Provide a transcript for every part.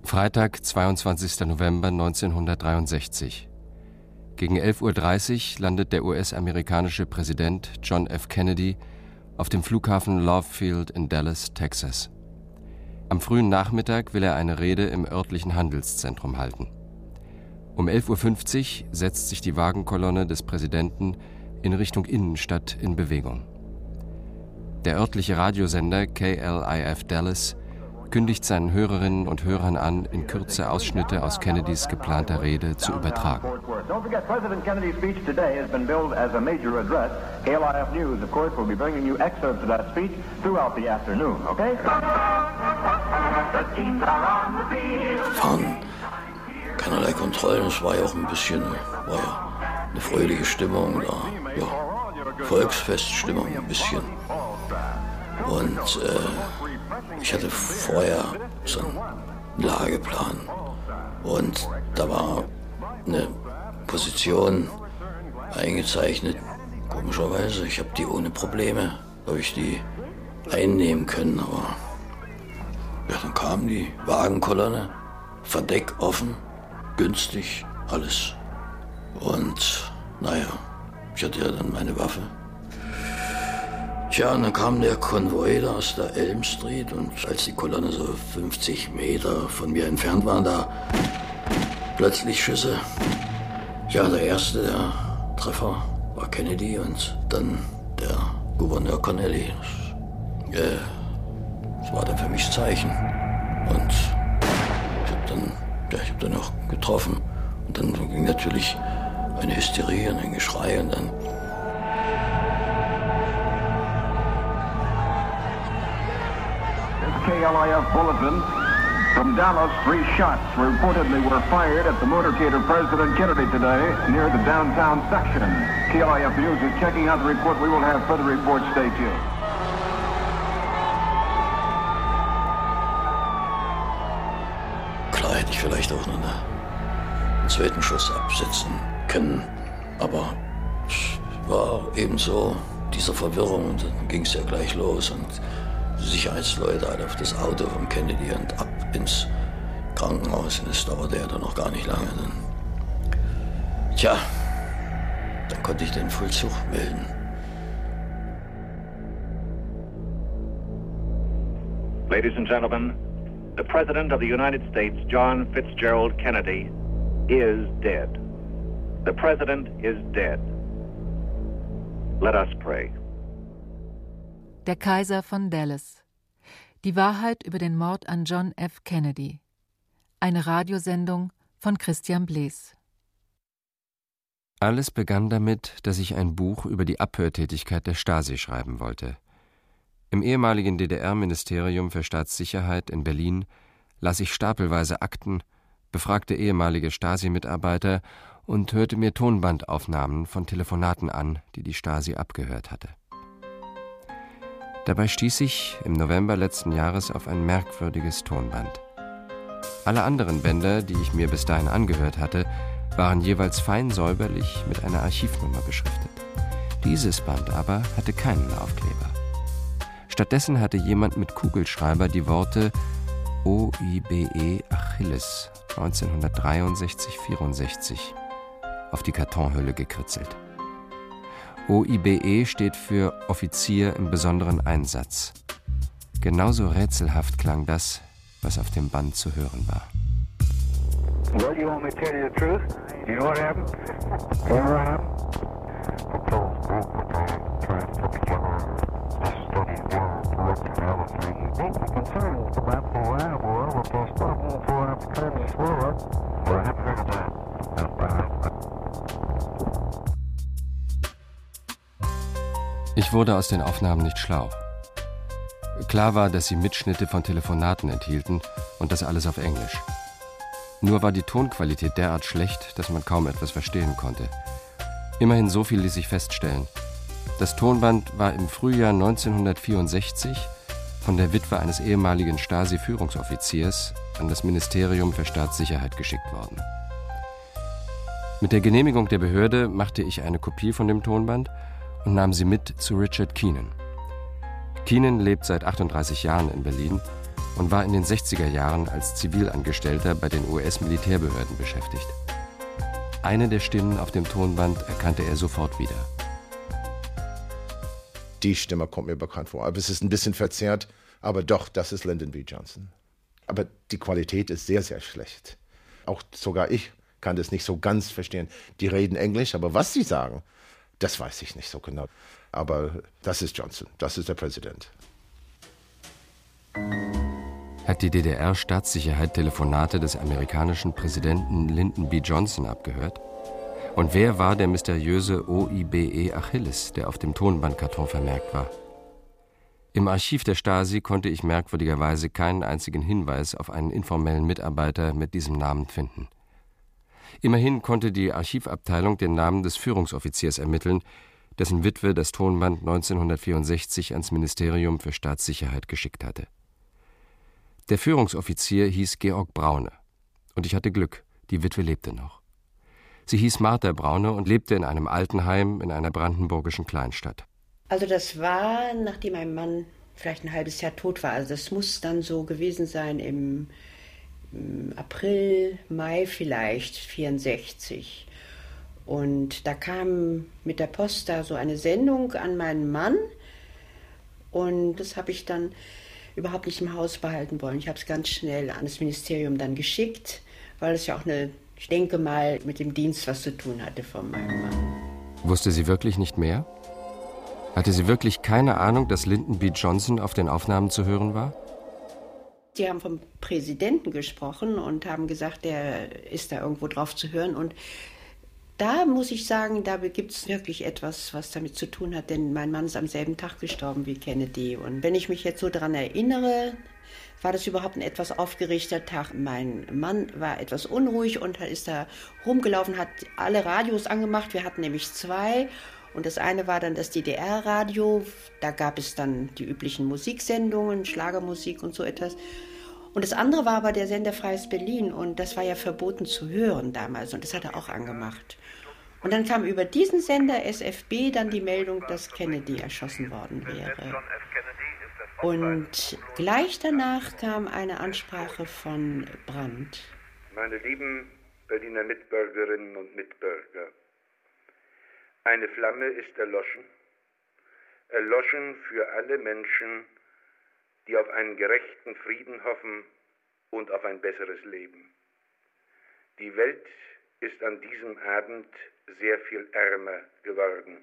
Freitag, 22. November 1963. Gegen 11:30 Uhr landet der US-amerikanische Präsident John F. Kennedy auf dem Flughafen Love Field in Dallas, Texas. Am frühen Nachmittag will er eine Rede im örtlichen Handelszentrum halten. Um 11:50 Uhr setzt sich die Wagenkolonne des Präsidenten in Richtung Innenstadt in Bewegung. Der örtliche Radiosender KLIF Dallas kündigt seinen Hörerinnen und Hörern an, in Kürze Ausschnitte aus Kennedys geplanter Rede zu übertragen. President Kennedy's speech today has been billed as a major address. KLIF News, of course, will be bringing you excerpts of that speech throughout the afternoon, okay? Fahren keinerlei Kontrollen, es war ja auch ein bisschen, eine fröhliche Stimmung da, ja, Volksfeststimmung ein bisschen. Und ich hatte vorher so einen Lageplan und da war eine Position eingezeichnet. Komischerweise, ich habe die ohne Probleme, habe ich die einnehmen können, aber ja, dann kam die Wagenkolonne, Verdeck offen, günstig, alles. Und naja, ich hatte ja dann meine Waffe. Tja, und dann kam der Konvoi da aus der Elm Street und als die Kolonne so 50 Meter von mir entfernt war, da plötzlich Schüsse. Ja, der erste, der Treffer war Kennedy und dann der Gouverneur Connally. Das war dann für mich das Zeichen. Und ich hab dann auch getroffen. Und dann ging natürlich eine Hysterie und ein Geschrei und dann KLIF Bulletin. From Dallas, 3 shots reportedly were fired at the motorcade of President Kennedy today near the downtown section. KLIF News is checking out the report. We will have further reports. Stay tuned. Klar hätte ich vielleicht auch noch einen zweiten Schuss absetzen können, aber es war eben so dieser Verwirrung und dann ging es ja gleich los und die Sicherheitsleute alle auf das Auto von Kennedy und ab ins Krankenhaus. Und das dauerte ja dann noch gar nicht lange. Dann konnte ich den Vollzug melden. Ladies and gentlemen, the President of the United States, John Fitzgerald Kennedy, is dead. The President is dead. Let us pray. Der Kaiser von Dallas. Die Wahrheit über den Mord an John F. Kennedy. Eine Radiosendung von Christian Blees. Alles begann damit, dass ich ein Buch über die Abhörtätigkeit der Stasi schreiben wollte. Im ehemaligen DDR-Ministerium für Staatssicherheit in Berlin las ich stapelweise Akten, befragte ehemalige Stasi-Mitarbeiter und hörte mir Tonbandaufnahmen von Telefonaten an, die die Stasi abgehört hatte. Dabei stieß ich im November letzten Jahres auf ein merkwürdiges Tonband. Alle anderen Bänder, die ich mir bis dahin angehört hatte, waren jeweils fein säuberlich mit einer Archivnummer beschriftet. Dieses Band aber hatte keinen Aufkleber. Stattdessen hatte jemand mit Kugelschreiber die Worte OIBE Achilles 1963-64 auf die Kartonhülle gekritzelt. OIBE steht für Offizier im besonderen Einsatz. Genauso rätselhaft klang das, was auf dem Band zu hören war. Well, you want me to tell you the truth? You know what happened? What happened? Ich wurde aus den Aufnahmen nicht schlau. Klar war, dass sie Mitschnitte von Telefonaten enthielten und das alles auf Englisch. Nur war die Tonqualität derart schlecht, dass man kaum etwas verstehen konnte. Immerhin so viel ließ sich feststellen. Das Tonband war im Frühjahr 1964 von der Witwe eines ehemaligen Stasi-Führungsoffiziers an das Ministerium für Staatssicherheit geschickt worden. Mit der Genehmigung der Behörde machte ich eine Kopie von dem Tonband und nahm sie mit zu Richard Keenan. Keenan lebt seit 38 Jahren in Berlin und war in den 60er Jahren als Zivilangestellter bei den US-Militärbehörden beschäftigt. Eine der Stimmen auf dem Tonband erkannte er sofort wieder. Die Stimme kommt mir bekannt vor. Aber es ist ein bisschen verzerrt, aber doch, das ist Lyndon B. Johnson. Aber die Qualität ist sehr, sehr schlecht. Auch sogar ich kann das nicht so ganz verstehen. Die reden Englisch, aber was sie sagen, das weiß ich nicht so genau. Aber das ist Johnson, das ist der Präsident. Hat die DDR-Staatssicherheit Telefonate des amerikanischen Präsidenten Lyndon B. Johnson abgehört? Und wer war der mysteriöse OIBE Achilles, der auf dem Tonbandkarton vermerkt war? Im Archiv der Stasi konnte ich merkwürdigerweise keinen einzigen Hinweis auf einen informellen Mitarbeiter mit diesem Namen finden. Immerhin konnte die Archivabteilung den Namen des Führungsoffiziers ermitteln, dessen Witwe das Tonband 1964 ans Ministerium für Staatssicherheit geschickt hatte. Der Führungsoffizier hieß Georg Braune. Und ich hatte Glück, die Witwe lebte noch. Sie hieß Martha Braune und lebte in einem Altenheim in einer brandenburgischen Kleinstadt. Also das war, nachdem mein Mann vielleicht ein halbes Jahr tot war. Also das muss dann so gewesen sein im April, Mai vielleicht, 1964. Und da kam mit der Post da so eine Sendung an meinen Mann. Und das habe ich dann überhaupt nicht im Haus behalten wollen. Ich habe es ganz schnell an das Ministerium dann geschickt, weil es ja auch ich denke mal, mit dem Dienst was zu tun hatte von meinem Mann. Wusste sie wirklich nicht mehr? Hatte sie wirklich keine Ahnung, dass Lyndon B. Johnson auf den Aufnahmen zu hören war? Sie haben vom Präsidenten gesprochen und haben gesagt, der ist da irgendwo drauf zu hören. Und da muss ich sagen, da gibt es wirklich etwas, was damit zu tun hat, denn mein Mann ist am selben Tag gestorben wie Kennedy. Und wenn ich mich jetzt so daran erinnere, war das überhaupt ein etwas aufgeregter Tag. Mein Mann war etwas unruhig und ist da rumgelaufen, hat alle Radios angemacht. Wir hatten nämlich 2. Und das eine war dann das DDR-Radio. Da gab es dann die üblichen Musiksendungen, Schlagermusik und so etwas. Und das andere war aber der Sender Freies Berlin. Und das war ja verboten zu hören damals. Und das hat er auch angemacht. Und dann kam über diesen Sender SFB dann die Meldung, dass Kennedy erschossen worden wäre. Und gleich danach kam eine Ansprache von Brandt. Meine lieben Berliner Mitbürgerinnen und Mitbürger, eine Flamme ist erloschen. Erloschen für alle Menschen, die auf einen gerechten Frieden hoffen und auf ein besseres Leben. Die Welt ist an diesem Abend sehr viel ärmer geworden.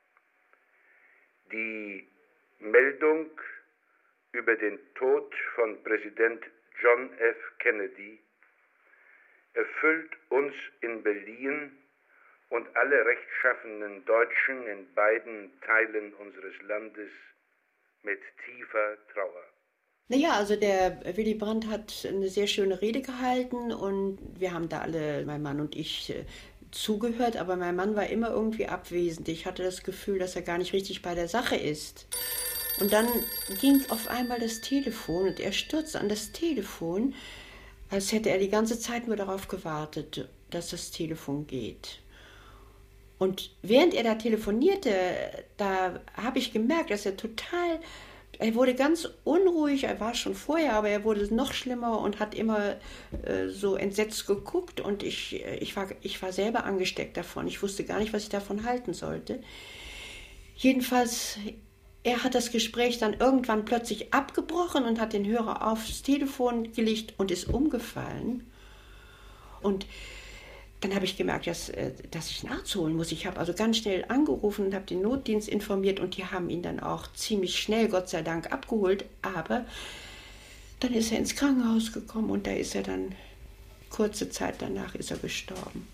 Die Meldung über den Tod von Präsident John F. Kennedy erfüllt uns in Berlin und alle rechtschaffenen Deutschen in beiden Teilen unseres Landes mit tiefer Trauer. Naja, also der Willy Brandt hat eine sehr schöne Rede gehalten und wir haben da alle, mein Mann und ich, zugehört, aber mein Mann war immer irgendwie abwesend. Ich hatte das Gefühl, dass er gar nicht richtig bei der Sache ist. Und dann ging auf einmal das Telefon und er stürzte an das Telefon, als hätte er die ganze Zeit nur darauf gewartet, dass das Telefon geht. Und während er da telefonierte, da habe ich gemerkt, dass er wurde ganz unruhig, er war schon vorher, aber er wurde noch schlimmer und hat immer so entsetzt geguckt und ich war selber angesteckt davon. Ich wusste gar nicht, was ich davon halten sollte. Jedenfalls, er hat das Gespräch dann irgendwann plötzlich abgebrochen und hat den Hörer aufs Telefon gelegt und ist umgefallen. Und dann habe ich gemerkt, dass ich nachzuholen muss. Ich habe also ganz schnell angerufen und habe den Notdienst informiert und die haben ihn dann auch ziemlich schnell, Gott sei Dank, abgeholt. Aber dann ist er ins Krankenhaus gekommen und da ist er dann, kurze Zeit danach ist er gestorben.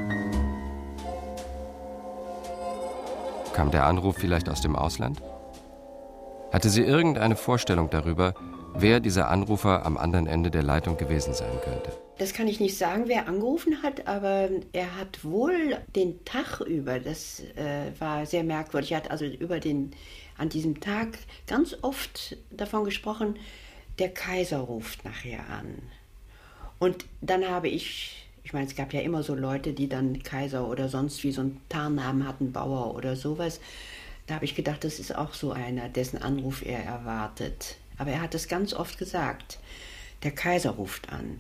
Kam der Anruf vielleicht aus dem Ausland? Hatte sie irgendeine Vorstellung darüber, wer dieser Anrufer am anderen Ende der Leitung gewesen sein könnte? Das kann ich nicht sagen, wer angerufen hat, aber er hat wohl den Tag über, das war sehr merkwürdig, er hat also an diesem Tag ganz oft davon gesprochen, der Kaiser ruft nachher an. Und dann habe ich meine, es gab ja immer so Leute, die dann Kaiser oder sonst wie so einen Tarnnamen hatten, Bauer oder sowas. Da habe ich gedacht, das ist auch so einer, dessen Anruf er erwartet. Aber er hat es ganz oft gesagt. Der Kaiser ruft an.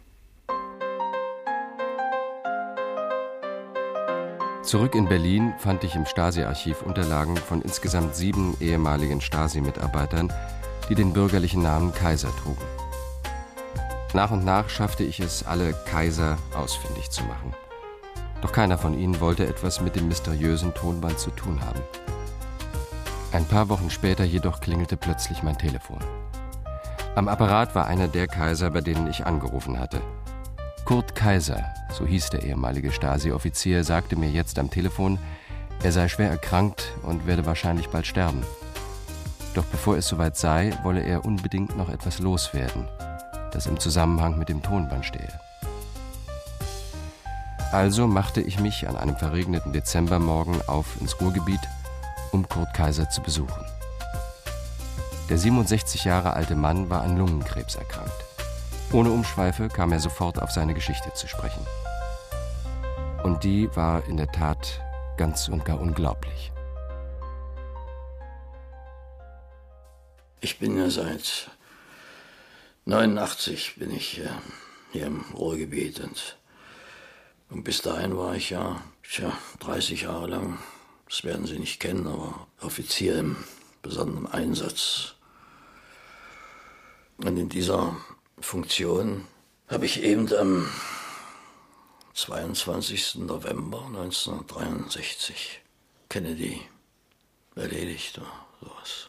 Zurück in Berlin fand ich im Stasi-Archiv Unterlagen von insgesamt 7 ehemaligen Stasi-Mitarbeitern, die den bürgerlichen Namen Kaiser trugen. Nach und nach schaffte ich es, alle Kaiser ausfindig zu machen. Doch keiner von ihnen wollte etwas mit dem mysteriösen Tonband zu tun haben. Ein paar Wochen später jedoch klingelte plötzlich mein Telefon. Am Apparat war einer der Kaiser, bei denen ich angerufen hatte. Kurt Kaiser, so hieß der ehemalige Stasi-Offizier, sagte mir jetzt am Telefon, er sei schwer erkrankt und werde wahrscheinlich bald sterben. Doch bevor es soweit sei, wolle er unbedingt noch etwas loswerden, das im Zusammenhang mit dem Tonband stehe. Also machte ich mich an einem verregneten Dezembermorgen auf ins Ruhrgebiet, um Kurt Kaiser zu besuchen. Der 67 Jahre alte Mann war an Lungenkrebs erkrankt. Ohne Umschweife kam er sofort auf seine Geschichte zu sprechen. Und die war in der Tat ganz und gar unglaublich. Ich bin ja seit 89 bin ich hier im Ruhrgebiet und bis dahin war ich ja 30 Jahre lang, das werden Sie nicht kennen, aber Offizier im besonderen Einsatz. Und in dieser Funktion habe ich eben am 22. November 1963 Kennedy erledigt oder sowas.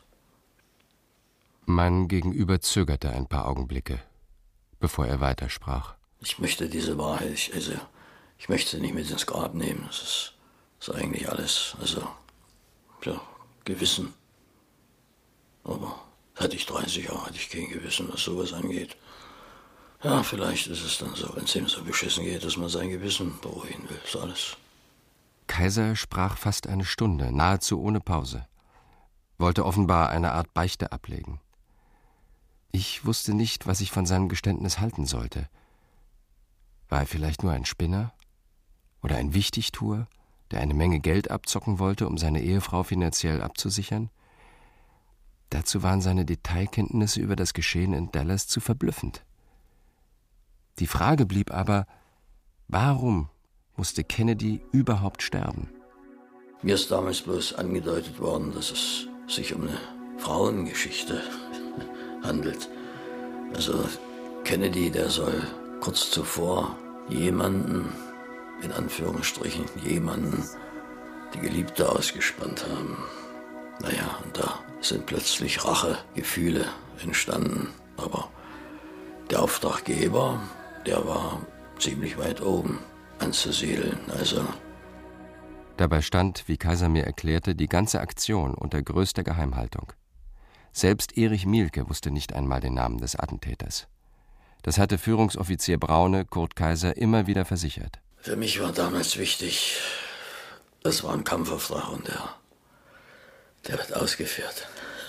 Mein Gegenüber zögerte ein paar Augenblicke, bevor er weitersprach. Ich möchte diese Wahrheit, ich möchte sie nicht mit ins Grab nehmen. Das ist eigentlich alles, Gewissen. Aber hatte ich 30 Jahre, hatte ich kein Gewissen, was sowas angeht. Ja, vielleicht ist es dann so, wenn es ihm so beschissen geht, dass man sein Gewissen beruhigen will. Das ist alles. Kaiser sprach fast eine Stunde, nahezu ohne Pause. Wollte offenbar eine Art Beichte ablegen. Ich wusste nicht, was ich von seinem Geständnis halten sollte. War er vielleicht nur ein Spinner? Oder ein Wichtigtuer, der eine Menge Geld abzocken wollte, um seine Ehefrau finanziell abzusichern? Dazu waren seine Detailkenntnisse über das Geschehen in Dallas zu verblüffend. Die Frage blieb aber, warum musste Kennedy überhaupt sterben? Mir ist damals bloß angedeutet worden, dass es sich um eine Frauengeschichte handelt. Also Kennedy, der soll kurz zuvor jemanden, in Anführungsstrichen jemanden, die Geliebte ausgespannt haben. Naja, und da sind plötzlich Rachegefühle entstanden. Aber der Auftraggeber, der war ziemlich weit oben anzusiedeln. Also Dabei stand, wie Kaiser mir erklärte, die ganze Aktion unter größter Geheimhaltung. Selbst Erich Mielke wusste nicht einmal den Namen des Attentäters. Das hatte Führungsoffizier Braune Kurt Kaiser immer wieder versichert. Für mich war damals wichtig, das war ein Kampfauftrag und der wird ausgeführt.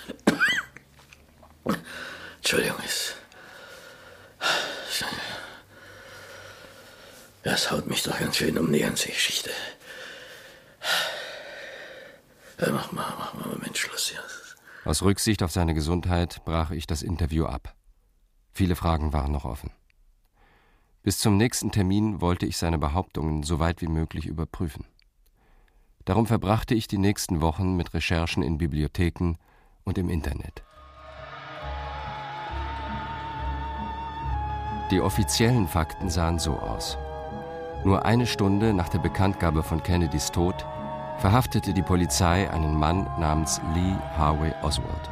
Entschuldigung, es haut mich doch ganz schön um die ganze Geschichte. Ja, mach mal Moment, Schluss hier. Aus Rücksicht auf seine Gesundheit brach ich das Interview ab. Viele Fragen waren noch offen. Bis zum nächsten Termin wollte ich seine Behauptungen so weit wie möglich überprüfen. Darum verbrachte ich die nächsten Wochen mit Recherchen in Bibliotheken und im Internet. Die offiziellen Fakten sahen so aus. Nur eine Stunde nach der Bekanntgabe von Kennedys Tod verhaftete die Polizei einen Mann namens Lee Harvey Oswald.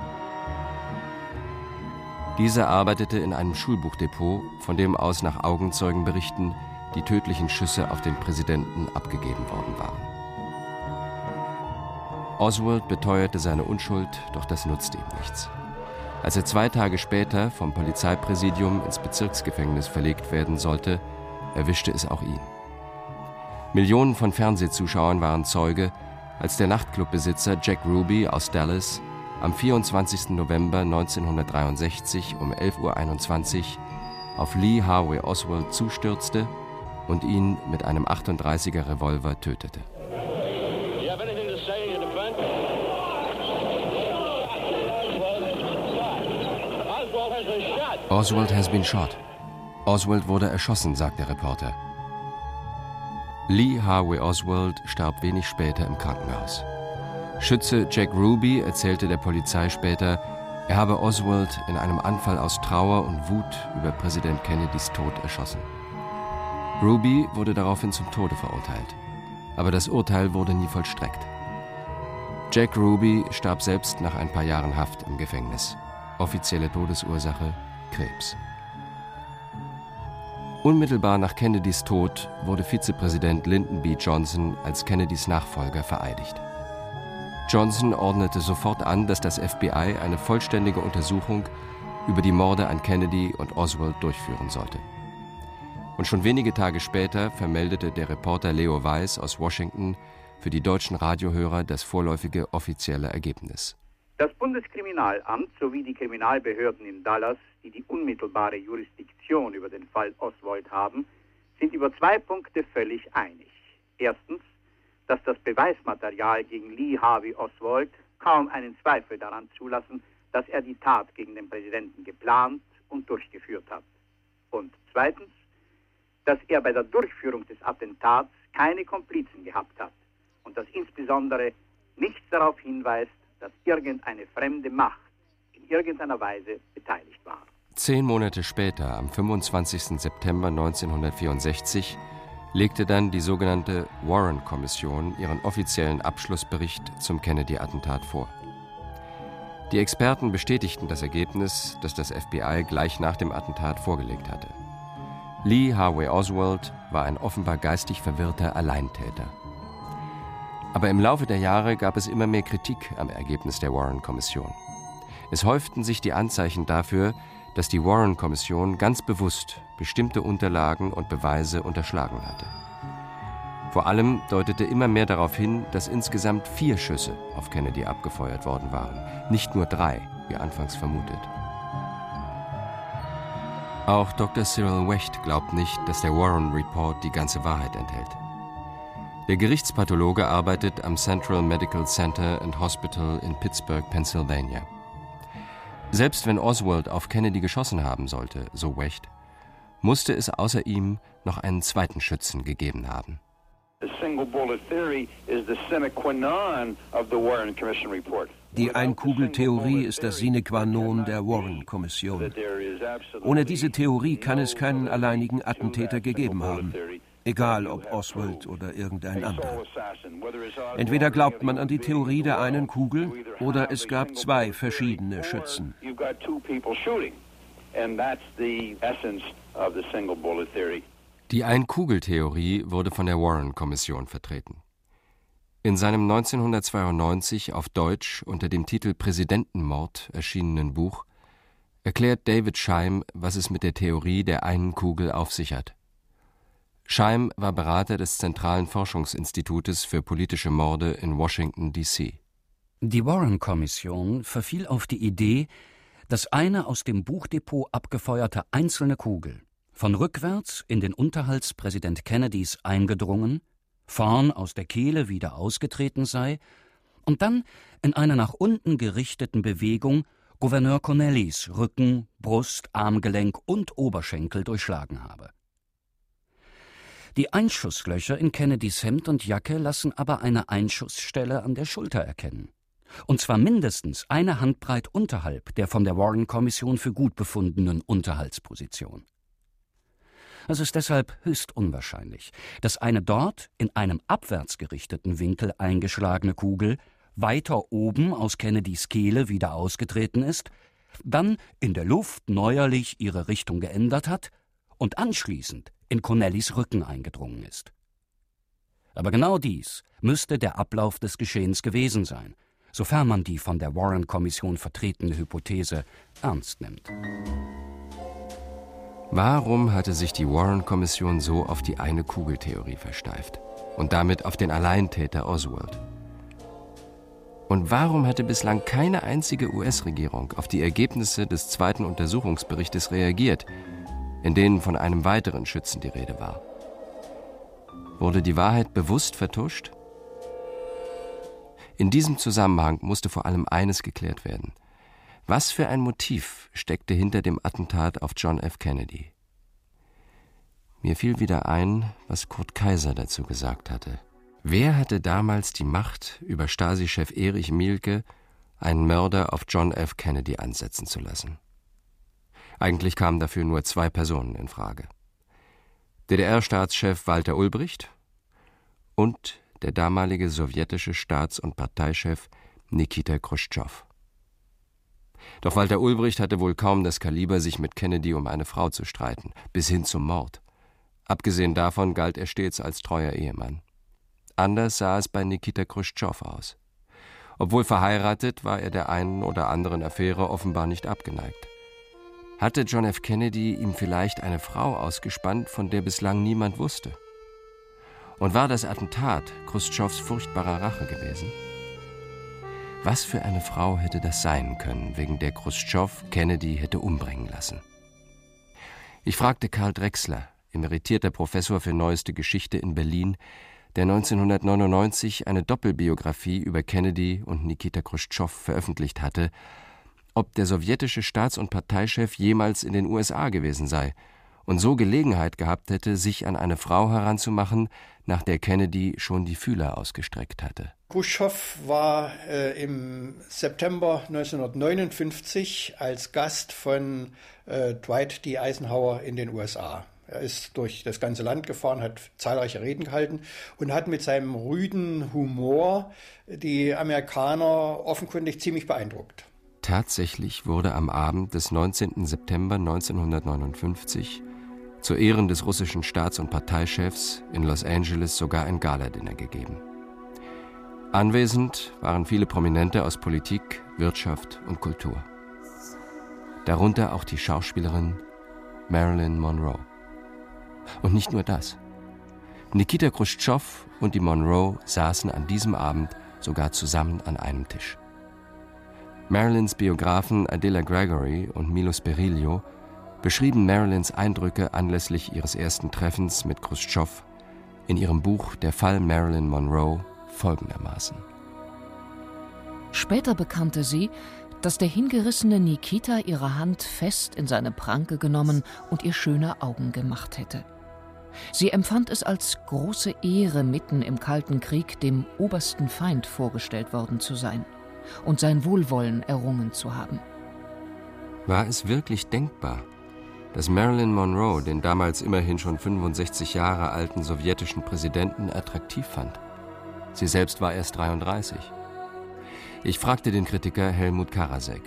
Dieser arbeitete in einem Schulbuchdepot, von dem aus nach Augenzeugenberichten die tödlichen Schüsse auf den Präsidenten abgegeben worden waren. Oswald beteuerte seine Unschuld, doch das nutzte ihm nichts. Als er 2 Tage später vom Polizeipräsidium ins Bezirksgefängnis verlegt werden sollte, erwischte es auch ihn. Millionen von Fernsehzuschauern waren Zeuge, als der Nachtclubbesitzer Jack Ruby aus Dallas am 24. November 1963 um 11:21 Uhr auf Lee Harvey Oswald zustürzte und ihn mit einem 38er Revolver tötete. Oswald has been shot. Oswald wurde erschossen, sagt der Reporter. Lee Harvey Oswald starb wenig später im Krankenhaus. Schütze Jack Ruby erzählte der Polizei später, er habe Oswald in einem Anfall aus Trauer und Wut über Präsident Kennedys Tod erschossen. Ruby wurde daraufhin zum Tode verurteilt. Aber das Urteil wurde nie vollstreckt. Jack Ruby starb selbst nach ein paar Jahren Haft im Gefängnis. Offizielle Todesursache: Krebs. Unmittelbar nach Kennedys Tod wurde Vizepräsident Lyndon B. Johnson als Kennedys Nachfolger vereidigt. Johnson ordnete sofort an, dass das FBI eine vollständige Untersuchung über die Morde an Kennedy und Oswald durchführen sollte. Und schon wenige Tage später vermeldete der Reporter Leo Weiss aus Washington für die deutschen Radiohörer das vorläufige offizielle Ergebnis. Das Bundeskriminalamt sowie die Kriminalbehörden in Dallas, die die unmittelbare Jurisdiktion über den Fall Oswald haben, sind über 2 Punkte völlig einig. Erstens, dass das Beweismaterial gegen Lee Harvey Oswald kaum einen Zweifel daran zulassen, dass er die Tat gegen den Präsidenten geplant und durchgeführt hat. Und zweitens, dass er bei der Durchführung des Attentats keine Komplizen gehabt hat und dass insbesondere nichts darauf hinweist, dass irgendeine fremde Macht in irgendeiner Weise beteiligt war. 10 Monate später, am 25. September 1964, legte dann die sogenannte Warren-Kommission ihren offiziellen Abschlussbericht zum Kennedy-Attentat vor. Die Experten bestätigten das Ergebnis, das das FBI gleich nach dem Attentat vorgelegt hatte. Lee Harvey Oswald war ein offenbar geistig verwirrter Alleintäter. Aber im Laufe der Jahre gab es immer mehr Kritik am Ergebnis der Warren-Kommission. Es häuften sich die Anzeichen dafür, dass die Warren-Kommission ganz bewusst bestimmte Unterlagen und Beweise unterschlagen hatte. Vor allem deutete immer mehr darauf hin, dass insgesamt 4 Schüsse auf Kennedy abgefeuert worden waren, nicht nur 3, wie anfangs vermutet. Auch Dr. Cyril Wecht glaubt nicht, dass der Warren Report die ganze Wahrheit enthält. Der Gerichtspathologe arbeitet am Central Medical Center and Hospital in Pittsburgh, Pennsylvania. Selbst wenn Oswald auf Kennedy geschossen haben sollte, so Wecht, musste es außer ihm noch einen zweiten Schützen gegeben haben. Die Ein-Kugel-Theorie ist das Sine qua non der Warren-Kommission. Ohne diese Theorie kann es keinen alleinigen Attentäter gegeben haben. Egal ob Oswald oder irgendein anderer. Entweder glaubt man an die Theorie der einen Kugel oder es gab 2 verschiedene Schützen. Die Ein-Kugel-Theorie wurde von der Warren-Kommission vertreten. In seinem 1992 auf Deutsch unter dem Titel Präsidentenmord erschienenen Buch erklärt David Scheim, was es mit der Theorie der einen Kugel auf sich hat. Scheim war Berater des Zentralen Forschungsinstitutes für politische Morde in Washington, D.C. Die Warren-Kommission verfiel auf die Idee, dass eine aus dem Buchdepot abgefeuerte einzelne Kugel von rückwärts in den Unterhals Präsident Kennedys eingedrungen, vorn aus der Kehle wieder ausgetreten sei und dann in einer nach unten gerichteten Bewegung Gouverneur Connellys Rücken, Brust, Armgelenk und Oberschenkel durchschlagen habe. Die Einschusslöcher in Kennedys Hemd und Jacke lassen aber eine Einschussstelle an der Schulter erkennen. Und zwar mindestens eine Handbreit unterhalb der von der Warren-Kommission für gut befundenen Unterhaltsposition. Es ist deshalb höchst unwahrscheinlich, dass eine dort in einem abwärts gerichteten Winkel eingeschlagene Kugel weiter oben aus Kennedys Kehle wieder ausgetreten ist, dann in der Luft neuerlich ihre Richtung geändert hat und anschließend in Connellys Rücken eingedrungen ist. Aber genau dies müsste der Ablauf des Geschehens gewesen sein, sofern man die von der Warren-Kommission vertretene Hypothese ernst nimmt. Warum hatte sich die Warren-Kommission so auf die Eine-Kugel-Theorie versteift und damit auf den Alleintäter Oswald? Und warum hatte bislang keine einzige US-Regierung auf die Ergebnisse des zweiten Untersuchungsberichtes reagiert, in denen von einem weiteren Schützen die Rede war? Wurde die Wahrheit bewusst vertuscht? In diesem Zusammenhang musste vor allem eines geklärt werden. Was für ein Motiv steckte hinter dem Attentat auf John F. Kennedy? Mir fiel wieder ein, was Kurt Kaiser dazu gesagt hatte. Wer hatte damals die Macht, über Stasi-Chef Erich Mielke einen Mörder auf John F. Kennedy ansetzen zu lassen? Eigentlich kamen dafür nur 2 Personen in Frage. DDR-Staatschef Walter Ulbricht und der damalige sowjetische Staats- und Parteichef Nikita Chruschtschow. Doch Walter Ulbricht hatte wohl kaum das Kaliber, sich mit Kennedy um eine Frau zu streiten, bis hin zum Mord. Abgesehen davon galt er stets als treuer Ehemann. Anders sah es bei Nikita Chruschtschow aus. Obwohl verheiratet, war er der einen oder anderen Affäre offenbar nicht abgeneigt. Hatte John F. Kennedy ihm vielleicht eine Frau ausgespannt, von der bislang niemand wusste? Und war das Attentat Chruschtschows furchtbarer Rache gewesen? Was für eine Frau hätte das sein können, wegen der Chruschtschow Kennedy hätte umbringen lassen? Ich fragte Karl Drechsler, emeritierter Professor für Neueste Geschichte in Berlin, der 1999 eine Doppelbiografie über Kennedy und Nikita Chruschtschow veröffentlicht hatte, ob der sowjetische Staats- und Parteichef jemals in den USA gewesen sei und so Gelegenheit gehabt hätte, sich an eine Frau heranzumachen, nach der Kennedy schon die Fühler ausgestreckt hatte. Chruschtschow war im September 1959 als Gast von Dwight D. Eisenhower in den USA. Er ist durch das ganze Land gefahren, hat zahlreiche Reden gehalten und hat mit seinem rüden Humor die Amerikaner offenkundig ziemlich beeindruckt. Tatsächlich wurde am Abend des 19. September 1959 zu Ehren des russischen Staats- und Parteichefs in Los Angeles sogar ein Galadinner gegeben. Anwesend waren viele Prominente aus Politik, Wirtschaft und Kultur. Darunter auch die Schauspielerin Marilyn Monroe. Und nicht nur das. Nikita Chruschtschow und die Monroe saßen an diesem Abend sogar zusammen an einem Tisch. Marilyns Biografen Adela Gregory und Milos Berillo beschrieben Marilyns Eindrücke anlässlich ihres ersten Treffens mit Chruschtschow in ihrem Buch Der Fall Marilyn Monroe folgendermaßen. Später bekannte sie, dass der hingerissene Nikita ihre Hand fest in seine Pranke genommen und ihr schöne Augen gemacht hätte. Sie empfand es als große Ehre, mitten im Kalten Krieg dem obersten Feind vorgestellt worden zu sein und sein Wohlwollen errungen zu haben. War es wirklich denkbar, dass Marilyn Monroe den damals immerhin schon 65 Jahre alten sowjetischen Präsidenten attraktiv fand? Sie selbst war erst 33. Ich fragte den Kritiker Helmut Karasek.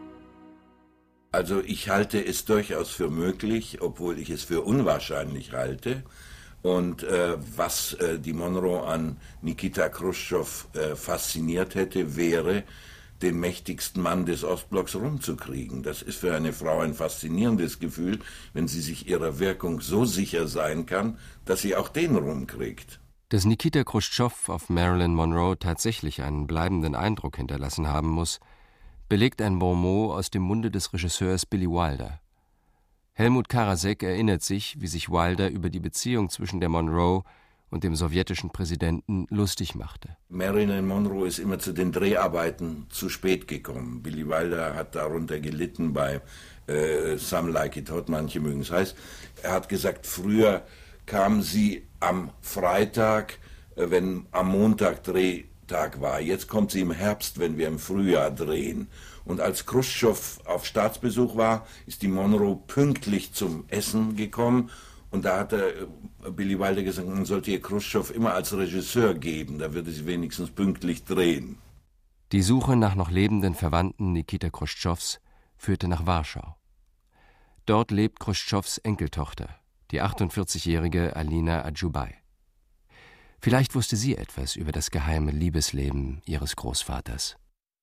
Also ich halte es durchaus für möglich, obwohl ich es für unwahrscheinlich halte. Und was die Monroe an Nikita Chruschtschow fasziniert hätte, wäre, den mächtigsten Mann des Ostblocks rumzukriegen. Das ist für eine Frau ein faszinierendes Gefühl, wenn sie sich ihrer Wirkung so sicher sein kann, dass sie auch den rumkriegt. Dass Nikita Chruschtschow auf Marilyn Monroe tatsächlich einen bleibenden Eindruck hinterlassen haben muss, belegt ein Bon mot aus dem Munde des Regisseurs Billy Wilder. Helmut Karasek erinnert sich, wie sich Wilder über die Beziehung zwischen der Monroe und dem sowjetischen Präsidenten lustig machte. Marilyn Monroe ist immer zu den Dreharbeiten zu spät gekommen. Billy Wilder hat darunter gelitten bei Some Like It Hot, manche mögen es heiß. Er hat gesagt, früher kam sie am Freitag, wenn am Montag Drehtag war. Jetzt kommt sie im Herbst, wenn wir im Frühjahr drehen. Und als Chruschtschow auf Staatsbesuch war, ist die Monroe pünktlich zum Essen gekommen. Und da hat Billy Wilder gesagt, man sollte ihr Chruschtschow immer als Regisseur geben, da würde sie wenigstens pünktlich drehen. Die Suche nach noch lebenden Verwandten Nikita Chruschtschows führte nach Warschau. Dort lebt Chruschtschows Enkeltochter, die 48-jährige Alina Adjubai. Vielleicht wusste sie etwas über das geheime Liebesleben ihres Großvaters.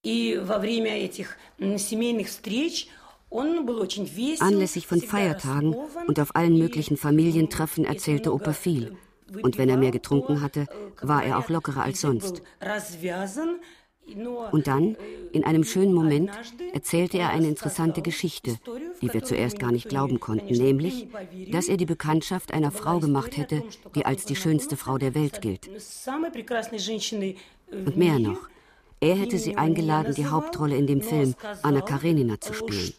Anlässlich von Feiertagen und auf allen möglichen Familientreffen erzählte Opa viel. Und wenn er mehr getrunken hatte, war er auch lockerer als sonst. Und dann, in einem schönen Moment, erzählte er eine interessante Geschichte, die wir zuerst gar nicht glauben konnten, nämlich, dass er die Bekanntschaft einer Frau gemacht hätte, die als die schönste Frau der Welt gilt. Und mehr noch. Er hätte sie eingeladen, die Hauptrolle in dem Film Anna Karenina zu spielen.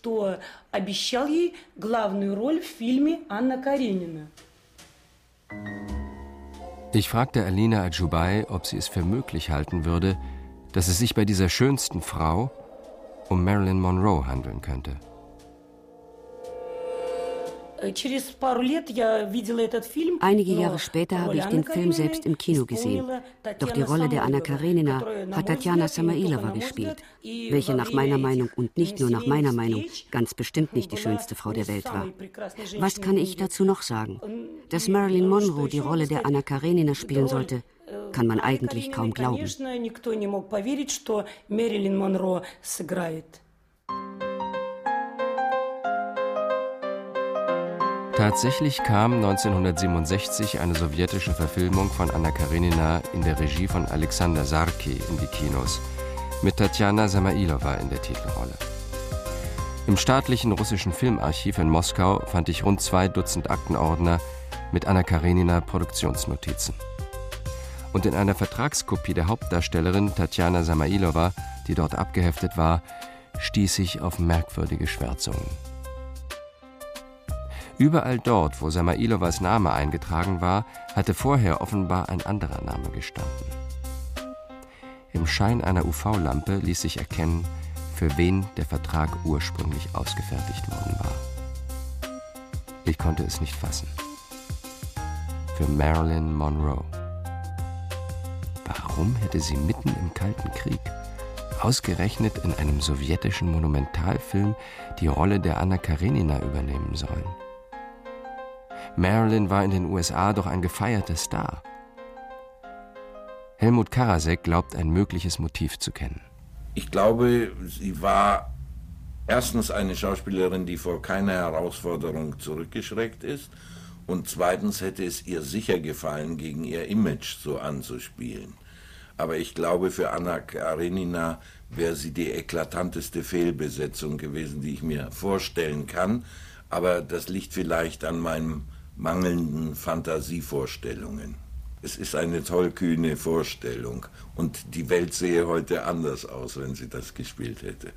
Ich fragte Alina Adjubai, ob sie es für möglich halten würde, dass es sich bei dieser schönsten Frau um Marilyn Monroe handeln könnte. Einige Jahre später habe ich den Film selbst im Kino gesehen. Doch die Rolle der Anna Karenina hat Tatjana Samailova gespielt, welche nach meiner Meinung und nicht nur nach meiner Meinung ganz bestimmt nicht die schönste Frau der Welt war. Was kann ich dazu noch sagen? Dass Marilyn Monroe die Rolle der Anna Karenina spielen sollte, kann man eigentlich kaum glauben. Tatsächlich kam 1967 eine sowjetische Verfilmung von Anna Karenina in der Regie von Alexander Sarki in die Kinos, mit Tatjana Samailova in der Titelrolle. Im staatlichen russischen Filmarchiv in Moskau fand ich rund 2 Dutzend Aktenordner mit Anna Karenina Produktionsnotizen. Und in einer Vertragskopie der Hauptdarstellerin Tatjana Samailova, die dort abgeheftet war, stieß ich auf merkwürdige Schwärzungen. Überall dort, wo Samailovas Name eingetragen war, hatte vorher offenbar ein anderer Name gestanden. Im Schein einer UV-Lampe ließ sich erkennen, für wen der Vertrag ursprünglich ausgefertigt worden war. Ich konnte es nicht fassen. Für Marilyn Monroe. Warum hätte sie mitten im Kalten Krieg, ausgerechnet in einem sowjetischen Monumentalfilm, die Rolle der Anna Karenina übernehmen sollen? Marilyn war in den USA doch ein gefeierter Star. Helmut Karasek glaubt, ein mögliches Motiv zu kennen. Ich glaube, sie war erstens eine Schauspielerin, die vor keiner Herausforderung zurückgeschreckt ist, und zweitens hätte es ihr sicher gefallen, gegen ihr Image so anzuspielen. Aber ich glaube, für Anna Karenina wäre sie die eklatanteste Fehlbesetzung gewesen, die ich mir vorstellen kann. Aber das liegt vielleicht an meinen mangelnden Fantasievorstellungen. Es ist eine tollkühne Vorstellung und die Welt sähe heute anders aus, wenn sie das gespielt hätte.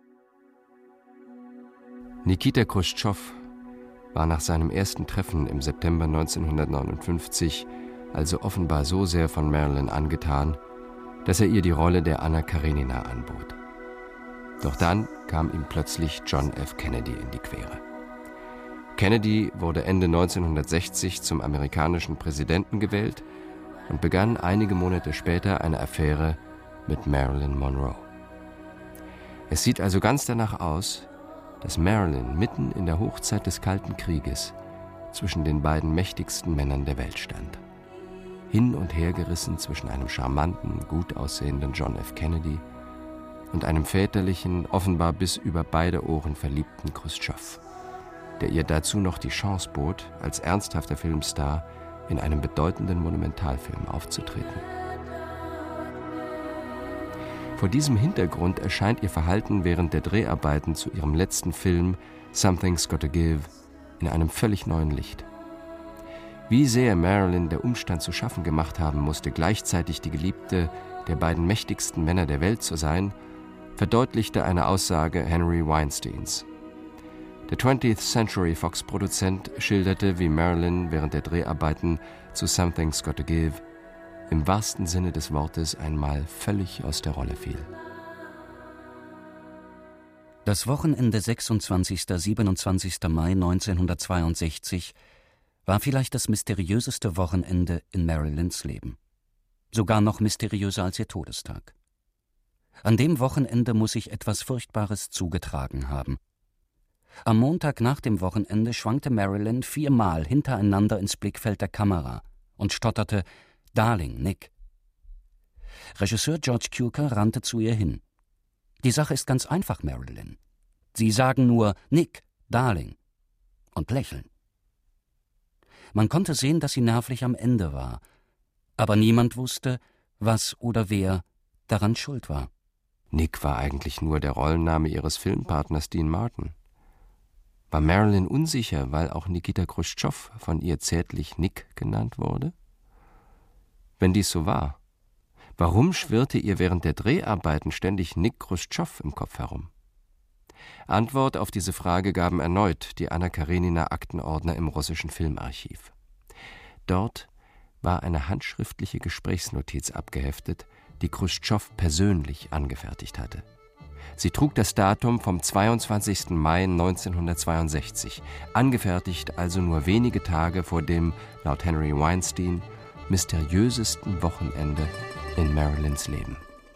Nikita Chruschtschow war nach seinem ersten Treffen im September 1959 also offenbar so sehr von Marilyn angetan, dass er ihr die Rolle der Anna Karenina anbot. Doch dann kam ihm plötzlich John F. Kennedy in die Quere. Kennedy wurde Ende 1960 zum amerikanischen Präsidenten gewählt und begann einige Monate später eine Affäre mit Marilyn Monroe. Es sieht also ganz danach aus, dass Marilyn mitten in der Hochzeit des Kalten Krieges zwischen den beiden mächtigsten Männern der Welt stand. Hin und her gerissen zwischen einem charmanten, gut aussehenden John F. Kennedy und einem väterlichen, offenbar bis über beide Ohren verliebten Chruschtschow, der ihr dazu noch die Chance bot, als ernsthafter Filmstar in einem bedeutenden Monumentalfilm aufzutreten. Vor diesem Hintergrund erscheint ihr Verhalten während der Dreharbeiten zu ihrem letzten Film Something's Gotta Give in einem völlig neuen Licht. Wie sehr Marilyn der Umstand zu schaffen gemacht haben musste, gleichzeitig die Geliebte der beiden mächtigsten Männer der Welt zu sein, verdeutlichte eine Aussage Henry Weinsteins. Der 20th Century Fox-Produzent schilderte, wie Marilyn während der Dreharbeiten zu Something's Gotta Give im wahrsten Sinne des Wortes einmal völlig aus der Rolle fiel. Das Wochenende 26. / 27. Mai 1962 war vielleicht das mysteriöseste Wochenende in Marilyns Leben. Sogar noch mysteriöser als ihr Todestag. An dem Wochenende muss sich etwas Furchtbares zugetragen haben. Am Montag nach dem Wochenende schwankte Marilyn 4-mal hintereinander ins Blickfeld der Kamera und stotterte: »Darling, Nick.« Regisseur George Cukor rannte zu ihr hin. »Die Sache ist ganz einfach, Marilyn. Sie sagen nur Nick, Darling und lächeln.« Man konnte sehen, dass sie nervlich am Ende war, aber niemand wusste, was oder wer daran schuld war. Nick war eigentlich nur der Rollenname ihres Filmpartners Dean Martin. War Marilyn unsicher, weil auch Nikita Chruschtschow von ihr zärtlich Nick genannt wurde? Wenn dies so war, Warum schwirrte ihr während der Dreharbeiten ständig Nick Chruschtschow im Kopf herum? Antwort auf diese Frage gaben erneut die Anna Karenina Aktenordner im russischen Filmarchiv. Dort war eine handschriftliche Gesprächsnotiz abgeheftet, die Chruschtschow persönlich angefertigt hatte. Sie trug das Datum vom 22. Mai 1962, angefertigt also nur wenige Tage vor dem, laut Henry Weinstein, mysteriösesten Wochenende in Marilyns Leben.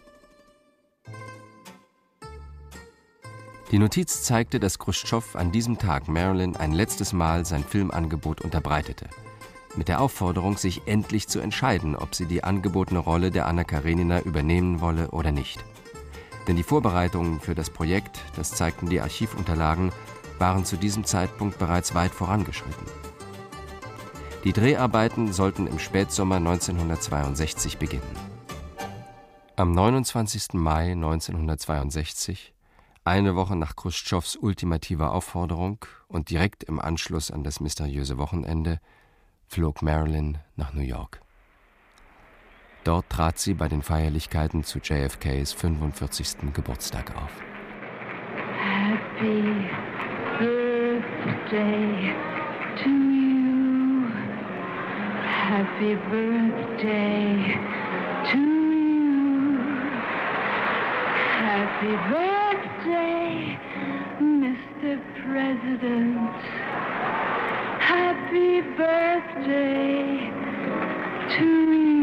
Die Notiz zeigte, dass Chruschtschow an diesem Tag Marilyn ein letztes Mal sein Filmangebot unterbreitete, mit der Aufforderung, sich endlich zu entscheiden, ob sie die angebotene Rolle der Anna Karenina übernehmen wolle oder nicht. Denn die Vorbereitungen für das Projekt, das zeigten die Archivunterlagen, waren zu diesem Zeitpunkt bereits weit vorangeschritten. Die Dreharbeiten sollten im Spätsommer 1962 beginnen. Am 29. Mai 1962, eine Woche nach Chruschtschows ultimativer Aufforderung und direkt im Anschluss an das mysteriöse Wochenende, flog Marilyn nach New York. Dort trat sie bei den Feierlichkeiten zu JFKs 45. Geburtstag auf. Happy birthday to you. Happy birthday to you. Happy birthday, Mr. President. Happy birthday to you.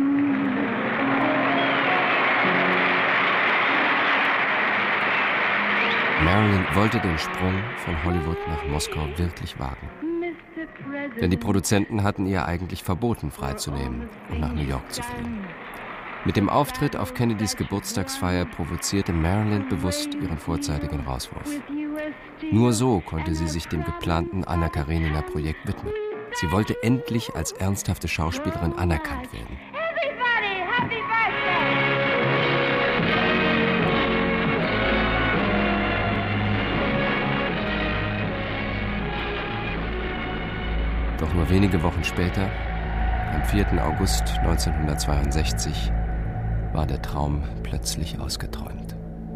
Marilyn wollte den Sprung von Hollywood nach Moskau wirklich wagen. Denn die Produzenten hatten ihr eigentlich verboten, freizunehmen und nach New York zu fliegen. Mit dem Auftritt auf Kennedys Geburtstagsfeier provozierte Marilyn bewusst ihren vorzeitigen Rauswurf. Nur so konnte sie sich dem geplanten Anna Karenina-Projekt widmen. Sie wollte endlich als ernsthafte Schauspielerin anerkannt werden. Doch nur wenige Wochen später, am 4. August 1962, war der Traum plötzlich ausgeträumt.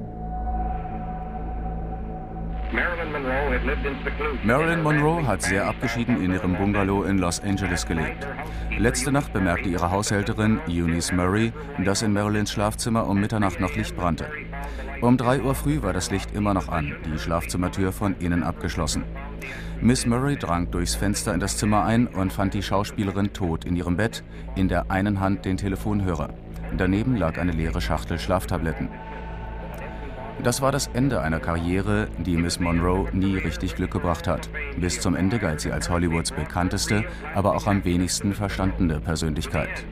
Marilyn Monroe hat sehr abgeschieden in ihrem Bungalow in Los Angeles gelebt. Letzte Nacht bemerkte ihre Haushälterin Eunice Murray, dass in Marilyns Schlafzimmer um Mitternacht noch Licht brannte. Um 3 Uhr früh war das Licht immer noch an, die Schlafzimmertür von innen abgeschlossen. Miss Murray drang durchs Fenster in das Zimmer ein und fand die Schauspielerin tot in ihrem Bett, in der einen Hand den Telefonhörer. Daneben lag eine leere Schachtel Schlaftabletten. Das war das Ende einer Karriere, die Miss Monroe nie richtig Glück gebracht hat. Bis zum Ende galt sie als Hollywoods bekannteste, aber auch am wenigsten verstandene Persönlichkeit.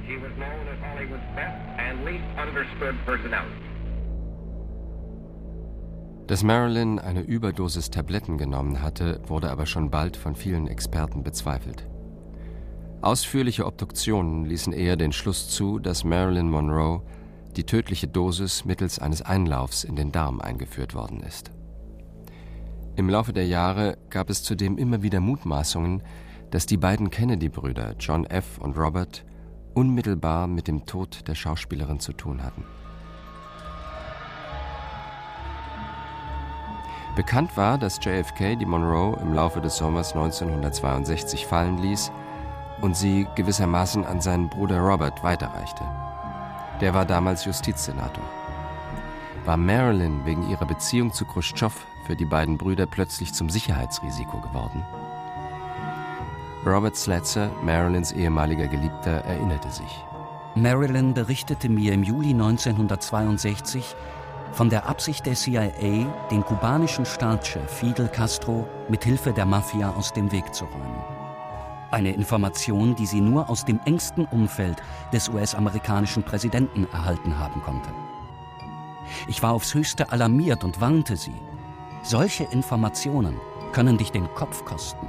Dass Marilyn eine Überdosis Tabletten genommen hatte, wurde aber schon bald von vielen Experten bezweifelt. Ausführliche Obduktionen ließen eher den Schluss zu, dass Marilyn Monroe die tödliche Dosis mittels eines Einlaufs in den Darm eingeführt worden ist. Im Laufe der Jahre gab es zudem immer wieder Mutmaßungen, dass die beiden Kennedy-Brüder John F. und Robert unmittelbar mit dem Tod der Schauspielerin zu tun hatten. Bekannt war, dass JFK die Monroe im Laufe des Sommers 1962 fallen ließ und sie gewissermaßen an seinen Bruder Robert weiterreichte. Der war damals Justizsenator. War Marilyn wegen ihrer Beziehung zu Chruschtschow für die beiden Brüder plötzlich zum Sicherheitsrisiko geworden? Robert Slatzer, Marilyns ehemaliger Geliebter, erinnerte sich. Marilyn berichtete mir im Juli 1962 von der Absicht der CIA, den kubanischen Staatschef Fidel Castro mit Hilfe der Mafia aus dem Weg zu räumen. Eine Information, die sie nur aus dem engsten Umfeld des US-amerikanischen Präsidenten erhalten haben konnte. Ich war aufs Höchste alarmiert und warnte sie. Solche Informationen können dich den Kopf kosten.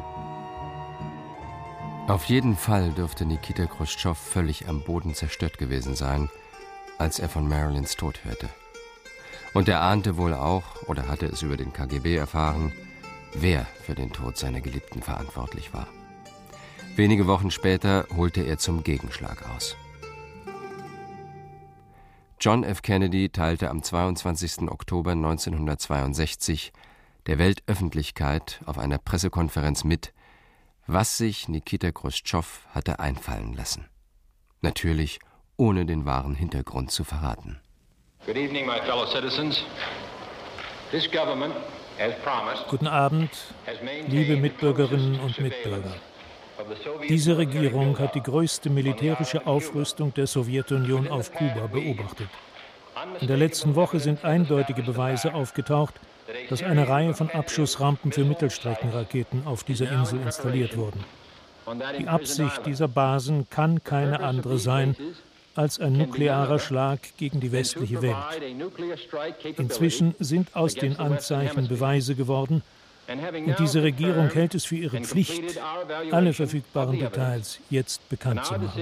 Auf jeden Fall dürfte Nikita Chruschtschow völlig am Boden zerstört gewesen sein, als er von Marilyns Tod hörte. Und er ahnte wohl auch, oder hatte es über den KGB erfahren, wer für den Tod seiner Geliebten verantwortlich war. Wenige Wochen später holte er zum Gegenschlag aus. John F. Kennedy teilte am 22. Oktober 1962 der Weltöffentlichkeit auf einer Pressekonferenz mit, was sich Nikita Chruschtschow hatte einfallen lassen. Natürlich ohne den wahren Hintergrund zu verraten. Good evening, my fellow citizens. This government, as promised, Guten Abend, liebe Mitbürgerinnen und Mitbürger. Diese Regierung hat die größte militärische Aufrüstung der Sowjetunion auf Kuba beobachtet. In der letzten Woche sind eindeutige Beweise aufgetaucht, dass eine Reihe von Abschussrampen für Mittelstreckenraketen auf dieser Insel installiert wurden. Die Absicht dieser Basen kann keine andere sein als ein nuklearer Schlag gegen die westliche Welt. Inzwischen sind aus den Anzeichen Beweise geworden, und diese Regierung hält es für ihre Pflicht, alle verfügbaren Details jetzt bekannt zu machen.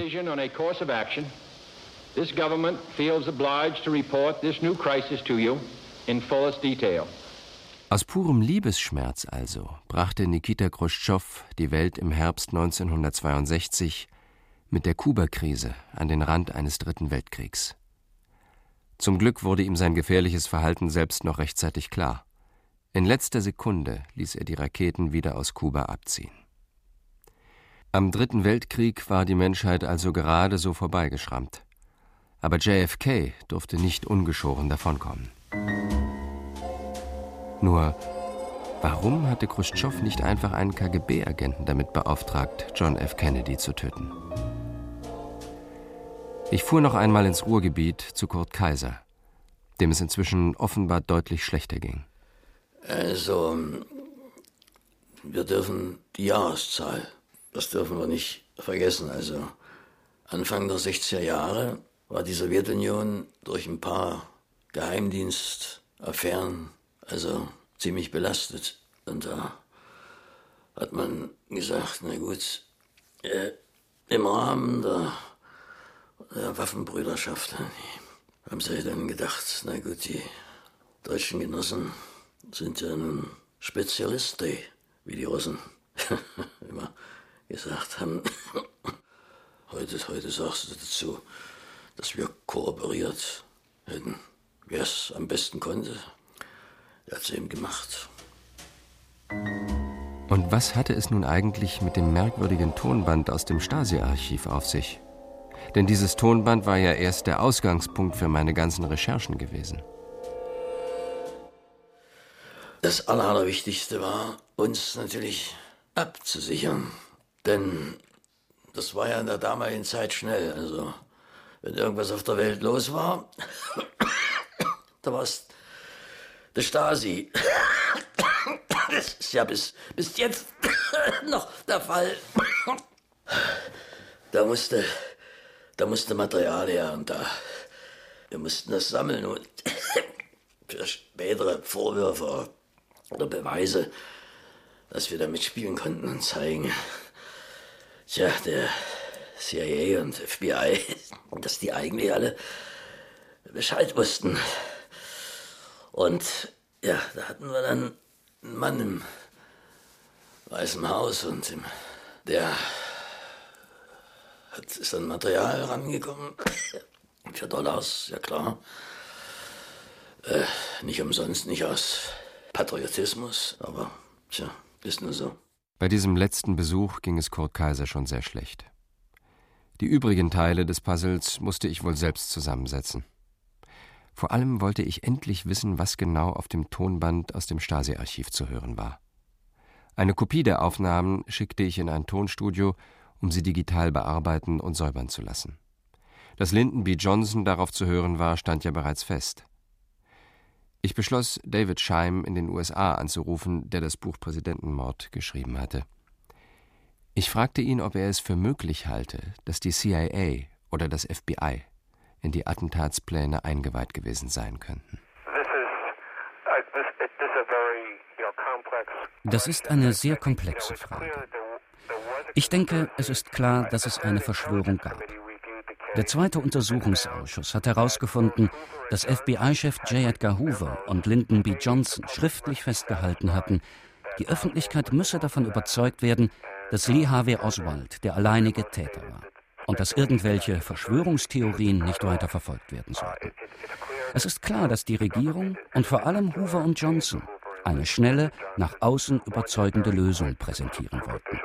This government feels obliged to report this new crisis to you in fullest detail. Aus purem Liebesschmerz also brachte Nikita Chruschtschow die Welt im Herbst 1962 mit der Kuba-Krise an den Rand eines Dritten Weltkriegs. Zum Glück wurde ihm sein gefährliches Verhalten selbst noch rechtzeitig klar. In letzter Sekunde ließ er die Raketen wieder aus Kuba abziehen. Am Dritten Weltkrieg war die Menschheit also gerade so vorbeigeschrammt. Aber JFK durfte nicht ungeschoren davonkommen. Nur, warum hatte Chruschtschow nicht einfach einen KGB-Agenten damit beauftragt, John F. Kennedy zu töten? Ich fuhr noch einmal ins Ruhrgebiet zu Kurt Kaiser, dem es inzwischen offenbar deutlich schlechter ging. Also, wir dürfen die Jahreszahl, das dürfen wir nicht vergessen. Also, Anfang der 60er Jahre war die Sowjetunion durch ein paar Geheimdienstaffären ziemlich belastet. Und da hat man gesagt, na gut, im Rahmen der Waffenbrüderschaft haben sie dann gedacht, na gut, die deutschen Genossen sind ja nun Spezialisten, wie die Russen immer gesagt haben. Heute sagst du dazu, dass wir kooperiert hätten. Wer es am besten konnte, der hat es eben gemacht. Und was hatte es nun eigentlich mit dem merkwürdigen Tonband aus dem Stasi-Archiv auf sich? Denn dieses Tonband war ja erst der Ausgangspunkt für meine ganzen Recherchen gewesen. Das Allerwichtigste war, uns natürlich abzusichern. Denn das war ja in der damaligen Zeit schnell. Also, wenn irgendwas auf der Welt los war, da war es der Stasi. Das ist ja bis jetzt noch der Fall. Da musste Material her und wir mussten das sammeln und für spätere Vorwürfe oder Beweise, dass wir damit spielen konnten und zeigen, tja, der CIA und FBI, dass die eigentlich alle Bescheid wussten. Und ja, da hatten wir dann einen Mann im Weißen Haus und der ist an Material rangekommen. Für Dollars, ja klar. Nicht umsonst, nicht aus Patriotismus, aber tja, ist nur so. Bei diesem letzten Besuch ging es Kurt Kaiser schon sehr schlecht. Die übrigen Teile des Puzzles musste ich wohl selbst zusammensetzen. Vor allem wollte ich endlich wissen, was genau auf dem Tonband aus dem Stasi-Archiv zu hören war. Eine Kopie der Aufnahmen schickte ich in ein Tonstudio, um sie digital bearbeiten und säubern zu lassen. Dass Lyndon B. Johnson darauf zu hören war, stand ja bereits fest. Ich beschloss, David Scheim in den USA anzurufen, der das Buch Präsidentenmord geschrieben hatte. Ich fragte ihn, ob er es für möglich halte, dass die CIA oder das FBI in die Attentatspläne eingeweiht gewesen sein könnten. Das ist eine sehr komplexe Frage. Ich denke, es ist klar, dass es eine Verschwörung gab. Der zweite Untersuchungsausschuss hat herausgefunden, dass FBI-Chef J. Edgar Hoover und Lyndon B. Johnson schriftlich festgehalten hatten, die Öffentlichkeit müsse davon überzeugt werden, dass Lee Harvey Oswald der alleinige Täter war. und dass irgendwelche Verschwörungstheorien nicht weiter verfolgt werden sollten. Es ist klar, dass die Regierung und vor allem Hoover und Johnson eine schnelle, nach außen überzeugende Lösung präsentieren wollten.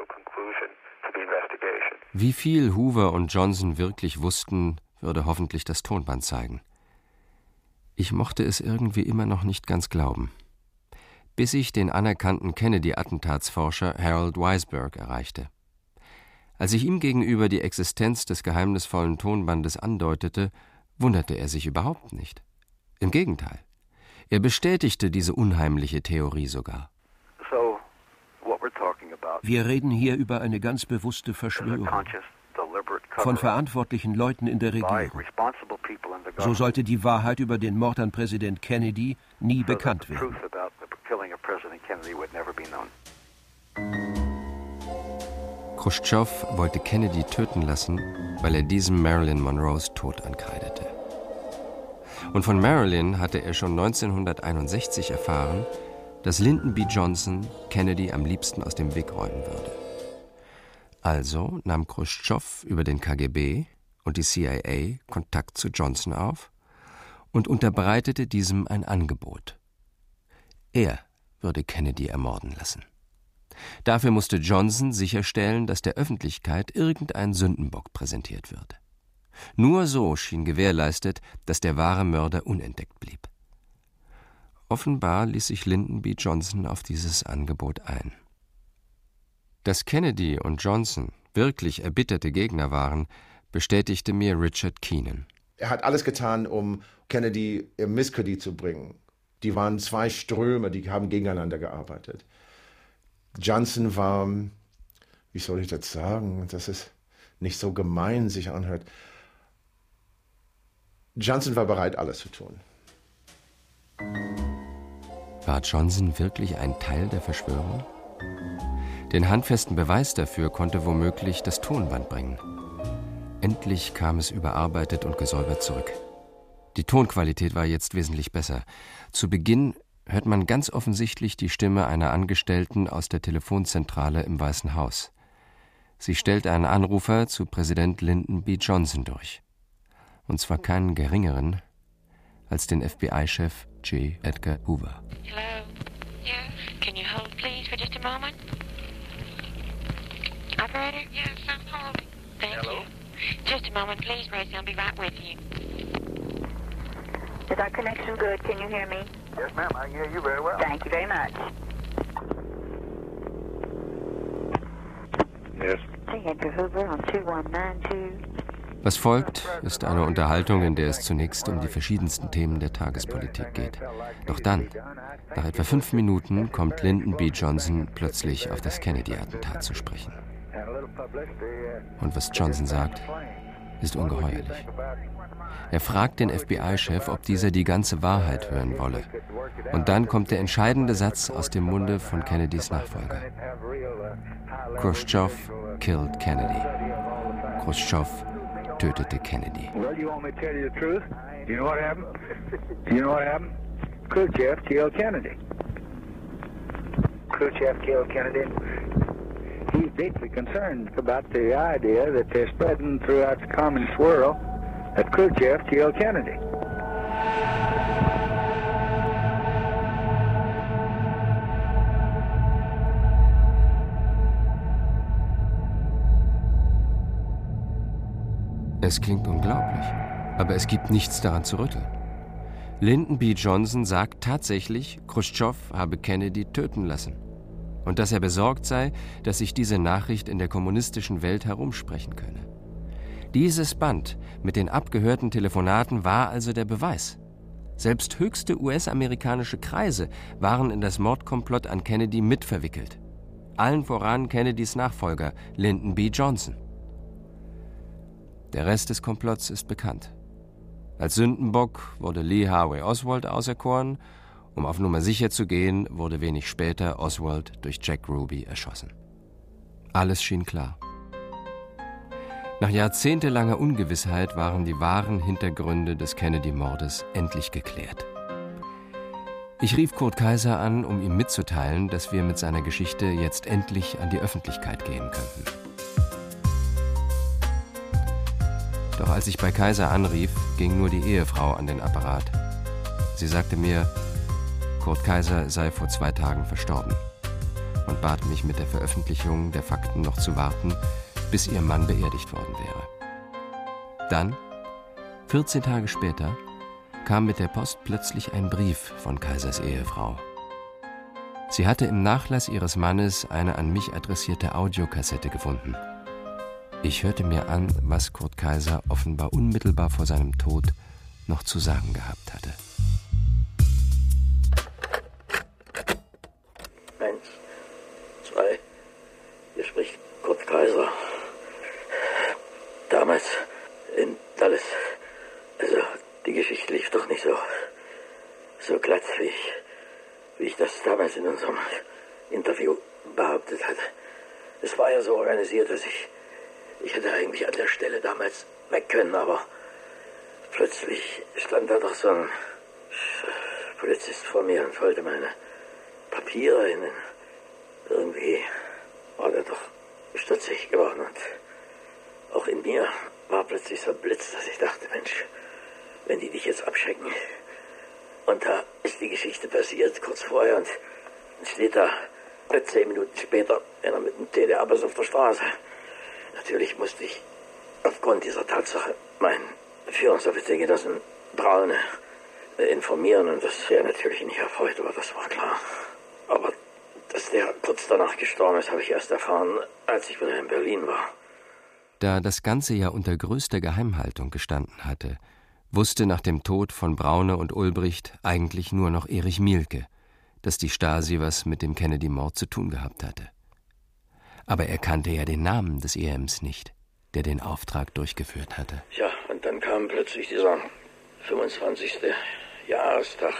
Wie viel Hoover und Johnson wirklich wussten, würde hoffentlich das Tonband zeigen. Ich mochte es irgendwie immer noch nicht ganz glauben. Bis ich den anerkannten Kennedy-Attentatsforscher Harold Weisberg erreichte. Als ich ihm gegenüber die Existenz des geheimnisvollen Tonbandes andeutete, wunderte er sich überhaupt nicht. Im Gegenteil. Er bestätigte diese unheimliche Theorie sogar. Wir reden hier über eine ganz bewusste Verschwörung von verantwortlichen Leuten in der Regierung. So sollte die Wahrheit über den Mord an Präsident Kennedy nie bekannt werden. Chruschtschow wollte Kennedy töten lassen, weil er diesem Marilyn Monroes Tod ankreidete. Und von Marilyn hatte er schon 1961 erfahren, dass Lyndon B. Johnson Kennedy am liebsten aus dem Weg räumen würde. Also nahm Chruschtschow über den KGB und die CIA Kontakt zu Johnson auf und unterbreitete diesem ein Angebot. Er würde Kennedy ermorden lassen. Dafür musste Johnson sicherstellen, dass der Öffentlichkeit irgendein Sündenbock präsentiert wird. Nur so schien gewährleistet, dass der wahre Mörder unentdeckt blieb. Offenbar ließ sich Lyndon B. Johnson auf dieses Angebot ein. Dass Kennedy und Johnson wirklich erbitterte Gegner waren, bestätigte mir Richard Keenan. Er hat alles getan, um Kennedy im Misskredit zu bringen. Die waren zwei Ströme, die haben gegeneinander gearbeitet. Johnson war, wie soll ich das sagen, dass es nicht so gemein sich anhört. Johnson war bereit, alles zu tun. War Johnson wirklich ein Teil der Verschwörung? Den handfesten Beweis dafür konnte womöglich das Tonband bringen. Endlich kam es überarbeitet und gesäubert zurück. Die Tonqualität war jetzt wesentlich besser. Zu Beginn hört man ganz offensichtlich die Stimme einer Angestellten aus der Telefonzentrale im Weißen Haus. Sie stellt einen Anrufer zu Präsident Lyndon B. Johnson durch. Und zwar keinen geringeren als den FBI-Chef J. Edgar Hoover. Hello. Yeah. Can you hold, please, for just a moment? Operator? Yes, I'm holding. Thank you. Just a moment, please, Gracie. I'll be right with you. Is our connection good? Can you hear me? Yes, ma'am. I can hear you very well. Thank you very much. Yes. J. Edgar Hoover on 2192. Was folgt, ist eine Unterhaltung, in der es zunächst um die verschiedensten Themen der Tagespolitik geht. Doch dann, nach etwa 5 Minuten, kommt Lyndon B. Johnson plötzlich auf das Kennedy-Attentat zu sprechen. Und was Johnson sagt, ist ungeheuerlich. Er fragt den FBI-Chef, ob dieser die ganze Wahrheit hören wolle. Und dann kommt der entscheidende Satz aus dem Munde von Kennedys Nachfolger. Khrushchev killed Kennedy. Khrushchev tötete Kennedy. Well, you want me to tell you the truth? Do you know what happened? Do you know what happened? Khrushchev killed Kennedy. Khrushchev killed Kennedy. He's deeply concerned about the idea that they're spreading throughout the communist world that Khrushchev killed Kennedy. Es klingt unglaublich, aber es gibt nichts daran zu rütteln. Lyndon B. Johnson sagt tatsächlich, Khrushchev habe Kennedy töten lassen. Und dass er besorgt sei, dass sich diese Nachricht in der kommunistischen Welt herumsprechen könne. Dieses Band mit den abgehörten Telefonaten war also der Beweis. Selbst höchste US-amerikanische Kreise waren in das Mordkomplott an Kennedy mitverwickelt. Allen voran Kennedys Nachfolger, Lyndon B. Johnson. Der Rest des Komplotts ist bekannt. Als Sündenbock wurde Lee Harvey Oswald auserkoren. Um auf Nummer sicher zu gehen, wurde wenig später Oswald durch Jack Ruby erschossen. Alles schien klar. Nach jahrzehntelanger Ungewissheit waren die wahren Hintergründe des Kennedy-Mordes endlich geklärt. Ich rief Kurt Kaiser an, um ihm mitzuteilen, dass wir mit seiner Geschichte jetzt endlich an die Öffentlichkeit gehen könnten. Doch als ich bei Kaiser anrief, ging nur die Ehefrau an den Apparat. Sie sagte mir, Kurt Kaiser sei vor 2 Tagen verstorben und bat mich mit der Veröffentlichung der Fakten noch zu warten, bis ihr Mann beerdigt worden wäre. Dann, 14 Tage später, kam mit der Post plötzlich ein Brief von Kaisers Ehefrau. Sie hatte im Nachlass ihres Mannes eine an mich adressierte Audiokassette gefunden. Ich hörte mir an, was Kurt Kaiser offenbar unmittelbar vor seinem Tod noch zu sagen gehabt hatte. 1, 2, hier spricht Kurt Kaiser. Damals in Dallas, also die Geschichte lief doch nicht so glatt, wie ich das damals in unserem Interview behauptet hatte. Es war ja so organisiert, dass ich hätte eigentlich an der Stelle damals weg können, aber plötzlich stand da doch so ein Polizist vor mir und wollte meine Papiere in. Irgendwie war der doch stutzig geworden und auch in mir war plötzlich so ein Blitz, dass ich dachte, Mensch, wenn die dich jetzt abchecken. Und da ist die Geschichte passiert, kurz vorher, und steht da 10 Minuten später einer mit dem TDA-Bus auf der Straße. Natürlich musste ich aufgrund dieser Tatsache meinen Führungsoffizier-Genossen Braune informieren, und das wäre natürlich nicht erfreut, aber das war klar. Aber dass der kurz danach gestorben ist, habe ich erst erfahren, als ich wieder in Berlin war. Da das Ganze ja unter größter Geheimhaltung gestanden hatte, wusste nach dem Tod von Braune und Ulbricht eigentlich nur noch Erich Mielke, dass die Stasi was mit dem Kennedy-Mord zu tun gehabt hatte. Aber er kannte ja den Namen des EMs nicht, der den Auftrag durchgeführt hatte. Ja, und dann kam plötzlich dieser 25. Jahrestag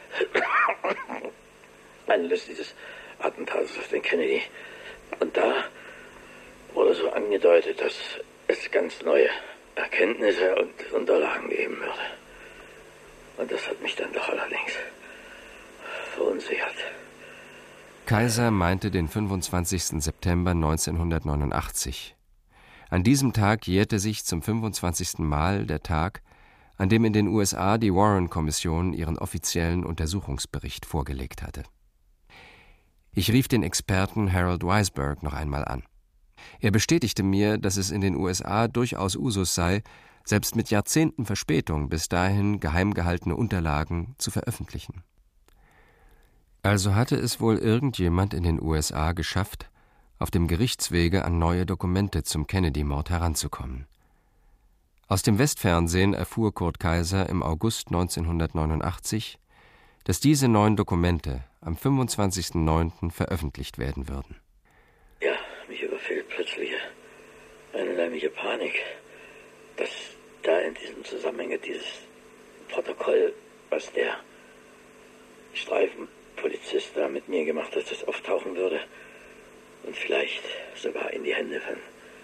Anlass dieses Attentats auf den Kennedy. Und da wurde so angedeutet, dass es ganz neue Erkenntnisse und Unterlagen geben würde. Und das hat mich dann doch allerdings verunsichert. Kaiser meinte den 25. September 1989. An diesem Tag jährte sich zum 25. Mal der Tag, an dem in den USA die Warren-Kommission ihren offiziellen Untersuchungsbericht vorgelegt hatte. Ich rief den Experten Harold Weisberg noch einmal an. Er bestätigte mir, dass es in den USA durchaus Usus sei, selbst mit Jahrzehnten Verspätung bis dahin geheim gehaltene Unterlagen zu veröffentlichen. Also hatte es wohl irgendjemand in den USA geschafft, auf dem Gerichtswege an neue Dokumente zum Kennedy-Mord heranzukommen. Aus dem Westfernsehen erfuhr Kurt Kaiser im August 1989, dass diese neuen Dokumente am 25.09. veröffentlicht werden würden. Ja, mich überfällt plötzlich eine unheimliche Panik, dass da in diesem Zusammenhang dieses Protokoll, was der Streifenpolizist da mit mir gemacht hat, das auftauchen würde und vielleicht sogar in die Hände von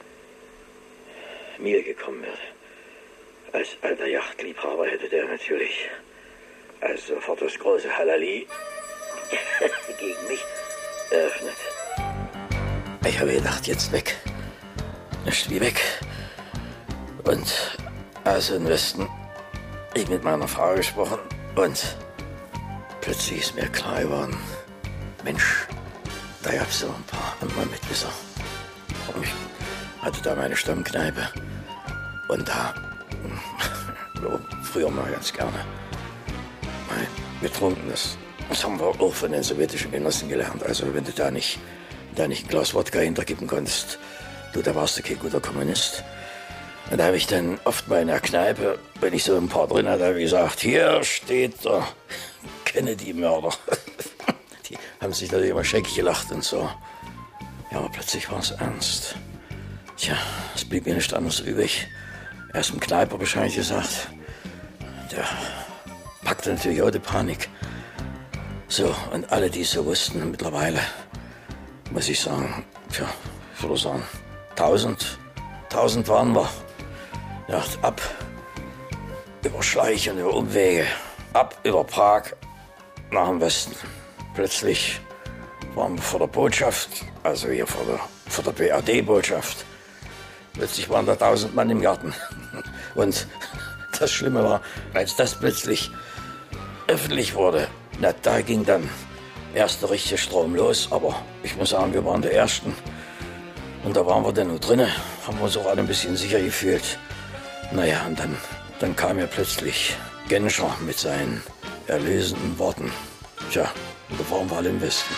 mir gekommen würde. Als alter Yachtliebhaber hätte der natürlich also sofort das große Halali gegen mich eröffnet. Ich habe gedacht, jetzt weg. Nicht wie weg. Und also im Westen, ich mit meiner Frau gesprochen und plötzlich ist mir klar geworden, Mensch, da gab es so ein paar andere Mitwisser. Und ich hatte da meine Stammkneipe und da früher mal ganz gerne mal getrunken. Das haben wir auch von den sowjetischen Genossen gelernt. Also wenn du da nicht ein Glas Wodka hinterkippen konntest, da warst du kein guter Kommunist. Und da habe ich dann oft mal in der Kneipe, wenn ich so ein paar drin hatte, habe ich gesagt, hier steht der Kennedy-Mörder. Die haben sich natürlich immer scheckig gelacht und so. Ja, aber plötzlich war es ernst. Tja, es blieb mir nicht anderes übrig. Erst dem Kneiper Bescheid gesagt. Der packte natürlich auch die Panik. So, und alle, die es so wussten, mittlerweile, muss ich sagen, ja, ich würde sagen, 1000 waren wir. Ja, ab über Schleich und über Umwege, ab über Prag nach dem Westen. Plötzlich waren wir vor der Botschaft, also hier vor der BRD-Botschaft Plötzlich waren da 1000 Mann im Garten. Und das Schlimme war, als das plötzlich öffentlich wurde, na, da ging dann erst der richtige Strom los. Aber ich muss sagen, wir waren die Ersten. Und da waren wir dann nur drinnen, haben wir uns auch alle ein bisschen sicher gefühlt. Naja, und dann kam ja plötzlich Genscher mit seinen erlösenden Worten. Tja, und da waren wir alle im Westen.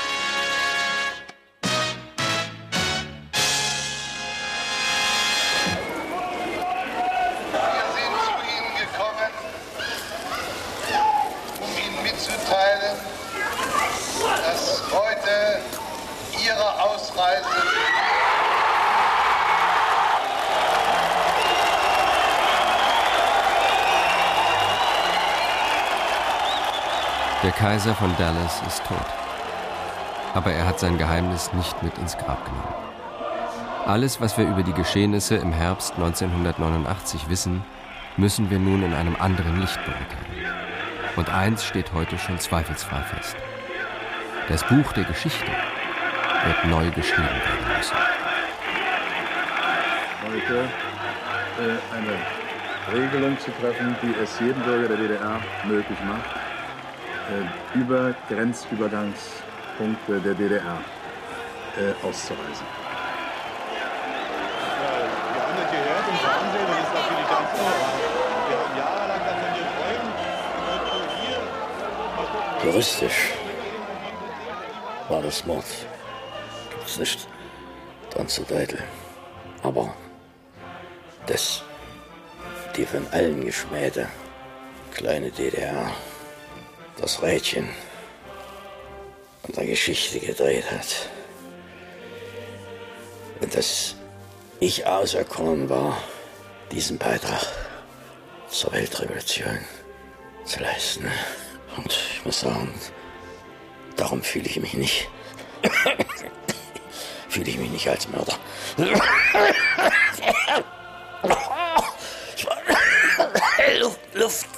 Dass heute Ihre Ausreise Der Kaiser von Dallas ist tot. Aber er hat sein Geheimnis nicht mit ins Grab genommen. Alles, was wir über die Geschehnisse im Herbst 1989 wissen, müssen wir nun in einem anderen Licht beurteilen. Und eins steht heute schon zweifelsfrei fest. Das Buch der Geschichte wird neu geschrieben werden müssen. Heute eine Regelung zu treffen, die es jedem Bürger der DDR möglich macht, über Grenzübergangspunkte der DDR auszureisen. Wir haben das gehört im Fernsehen, das ist natürlich ganz normal. Wir haben jahrelang davon geträumt. Juristisch war das Mord. Gibt's nicht dran zu deuteln. Aber das, die von allen geschmähte kleine DDR, das Rädchen an der Geschichte gedreht hat. Und dass ich auserkoren war, diesen Beitrag zur Weltrevolution zu leisten. Und ich muss sagen, darum fühle ich mich nicht als Mörder. Luft.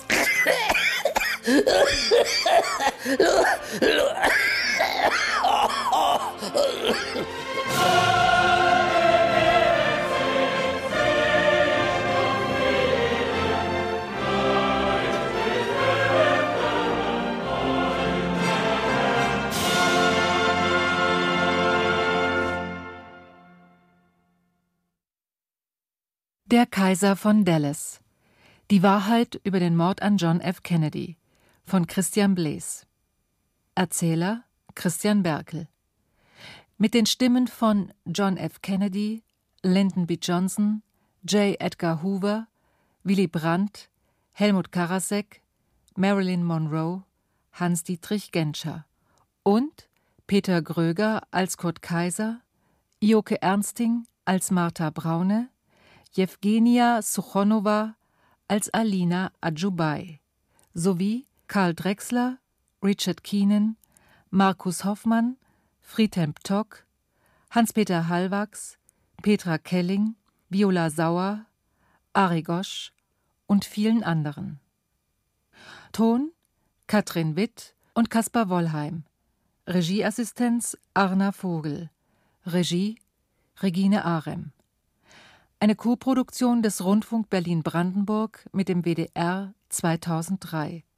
Der Kaiser von Dallas. Die Wahrheit über den Mord an John F. Kennedy von Christian Blees. Erzähler Christian Berkel. Mit den Stimmen von John F. Kennedy, Lyndon B. Johnson, J. Edgar Hoover, Willy Brandt, Helmut Karasek, Marilyn Monroe, Hans-Dietrich Genscher und Peter Gröger als Kurt Kaiser, Ioke Ernsting als Martha Braune, Jewgenia Suchonowa als Alina Adjubai sowie Karl Drechsler, Richard Keenan, Markus Hoffmann, Friedhelm Ptock, Hans-Peter Hallwachs, Petra Kelling, Viola Sauer, Ari Gosch und vielen anderen. Ton Katrin Witt und Kaspar Wollheim. Regieassistenz Arna Vogel. Regie Regine Arem. Eine Koproduktion des Rundfunk Berlin-Brandenburg mit dem WDR 2003.